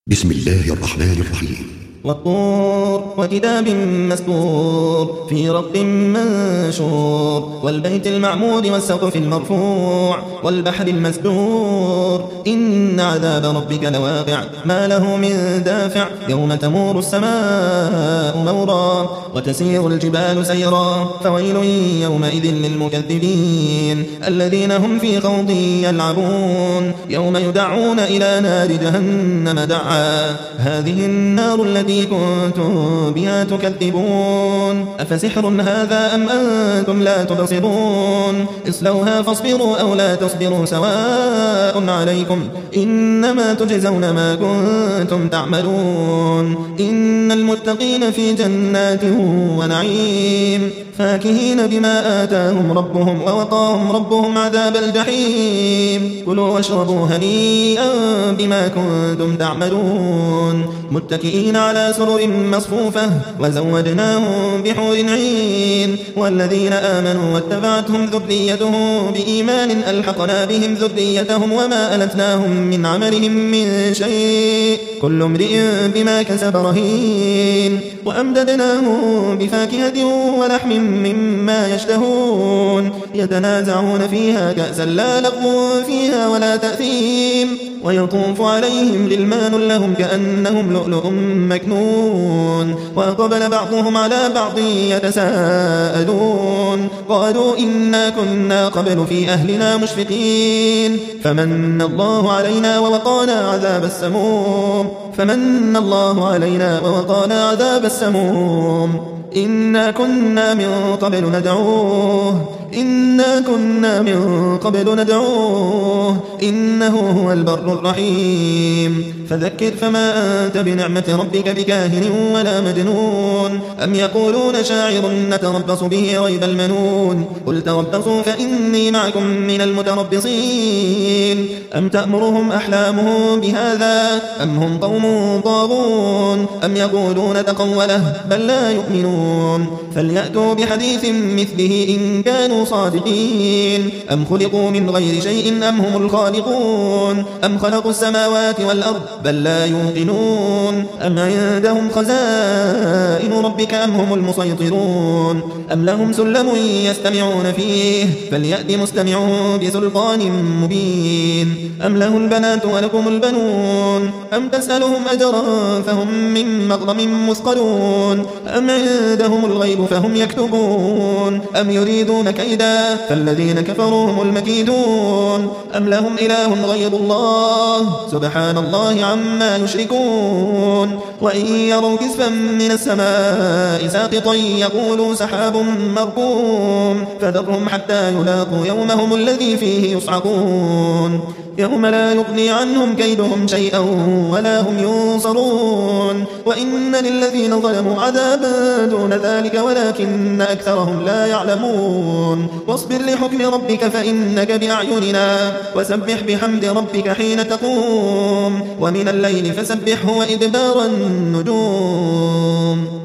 بسم الله الرحمن الرحيم. والطور وكتاب مسطور في رق منشور والبيت المعمود والسقف المرفوع والبحر المسجور إن عذاب ربك لواقع ما له من دافع يوم تمور السماء مورا وتسير الجبال سيرا فويل يومئذ للمكذبين الذين هم في خوض يلعبون يوم يدعون إلى نار جهنم دعا هذه النار التي كنتم بها تكذبون أفسحر هذا أم أنتم لا تبصرون اصلوها فاصبروا أو لا تصبروا سواء عليكم إنما تجزون ما كنتم تعملون إن المتقين في جنات ونعيم فاكهين بما آتاهم ربهم ووقاهم ربهم عذاب الجحيم كلوا واشربوا هنيئا بما كنتم تعملون متكئين على سرر مصفوفة وزوجناهم بحور عين والذين آمنوا واتبعتهم ذريتهم بإيمان ألحقنا بهم ذريتهم وما ألتناهم من عملهم من شيء كل امرئ بما كسب رهين وأمددناهم بفاكهة ولحم مما يشتهون يتنازعون فيها كأسا لا لغو فيها ولا تأثيم ويطوف عليهم غلمان لهم كأنهم لؤلؤ مكنون وأقبل بعضهم على بعض يتساءلون قالوا إنا كنا قبل في أهلنا مشفقين فمن الله علينا ووقانا عذاب السموم إنا كنا من قبل ندعوه إنه هو البر الرحيم فذكر فما أنت بنعمة ربك بكاهن ولا مجنون أم يقولون شاعر نتربص به ريب المنون قل تربصوا فإني معكم من المتربصين أم تأمرهم أحلامهم بهذا أم هم قوم طاغون أم يقولون تقوله بل لا يؤمنون فليأتوا بحديث مثله إن كانوا صادقين أم خلقوا من غير شيء أم هم الخالقون أم خلقوا السماوات والأرض بل لا يوقنون أم عندهم خزائن ربك أم هم المسيطرون أم لهم سلم يستمعون فيه فليأت مستمعون بسلطان مبين أم له البنات ولكم البنون أم تسألهم أجرا فهم من مغرم مثقلون أم عندهم الغيب فهم يكتبون أم يريدون كيدا فالذين كفروا هم المكيدون أم لهم إله غير الله سبحان الله عما يشركون وإن يروا كسفا من السماء ساقطا يقولوا سحاب مركوم فذرهم حتى يلاقوا يومهم الذي فيه يصعقون يوم لا يغني عنهم كيدهم شيئا ولا هم ينصرون وإن للذين ظلموا عذابا دون ذلك ولكن أكثرهم لا يعلمون واصبر لحكم ربك فإنك بأعيننا وسبح بحمد ربك حين تقوم ومن الليل فسبحه وإدبار النجوم